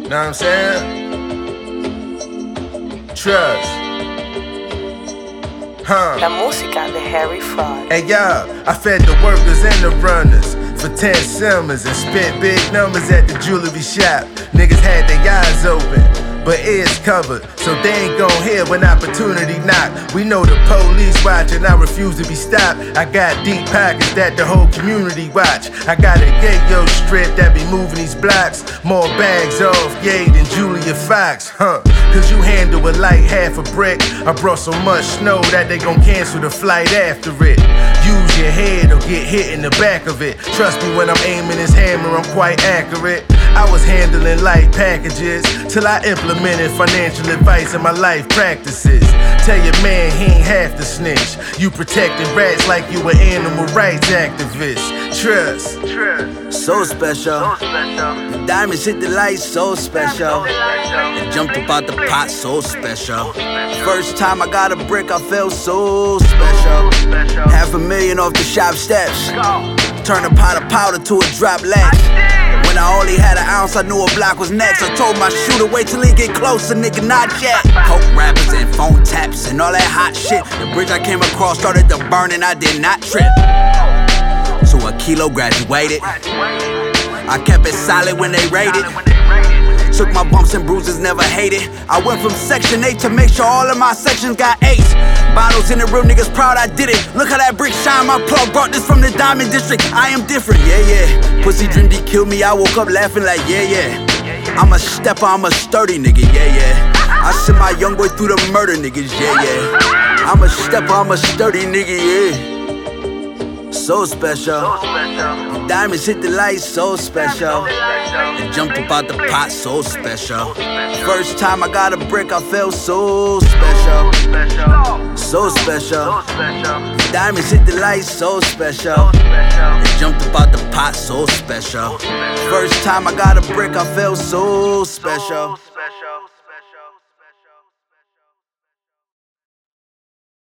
Know what I'm saying? Trust. La música de Harry Fraud. Hey y'all, I fed the workers and the runners for 10 summers and spent big numbers at the jewelry shop. Niggas had their eyes open, but ears covered, so they ain't gon' hear when opportunity knock. We know the police watch and I refuse to be stopped. I got deep pockets that the whole community watch. I got a Yayo strip that be moving these blocks. More bags off Ye than Julia Fox, Cause you handle a light half a brick. I brought so much snow that they gon' cancel the flight after it. Use your head or get hit in the back of it. Trust me, when I'm aiming this hammer, I'm quite accurate. I was handling light packages till I implemented financial advice in my life practices. Tell your man he ain't half the snitch. You protecting rats like you an animal rights activist. Trust. So special. The diamonds hit the lights, so special. They jumped up out the pot, so special. First time I got a brick, I felt so special. $500,000 off the shop steps. Turn a pot of powder to a drop latch. When I only had an ounce, I knew a block was next. I told my shooter, wait till he get closer, nigga, not yet. Coke rappers and phone taps and all that hot shit. The bridge I came across started to burn and I did not trip. So a kilo graduated. I kept it solid when they raided. Took my bumps and bruises, never hated. I went from section 8 to make sure all of my sections got 8s. Bottles in the real niggas proud I did it. Look how that brick shine, my plug brought this from the Diamond District. I am different, yeah. Pussy dreamed he killed me, I woke up laughing like, yeah. I'm a stepper, I'm a sturdy nigga, yeah. I sent my young boy through the murder niggas, yeah. I'm a stepper, I'm a sturdy nigga, yeah. So special. The diamonds hit the lights, so special. They jumped up out the pot, so special. First time I got a brick, I felt so special. So special. The diamonds hit the lights, so special. They jumped up out the pot, so special. First time I got a brick, I felt so special.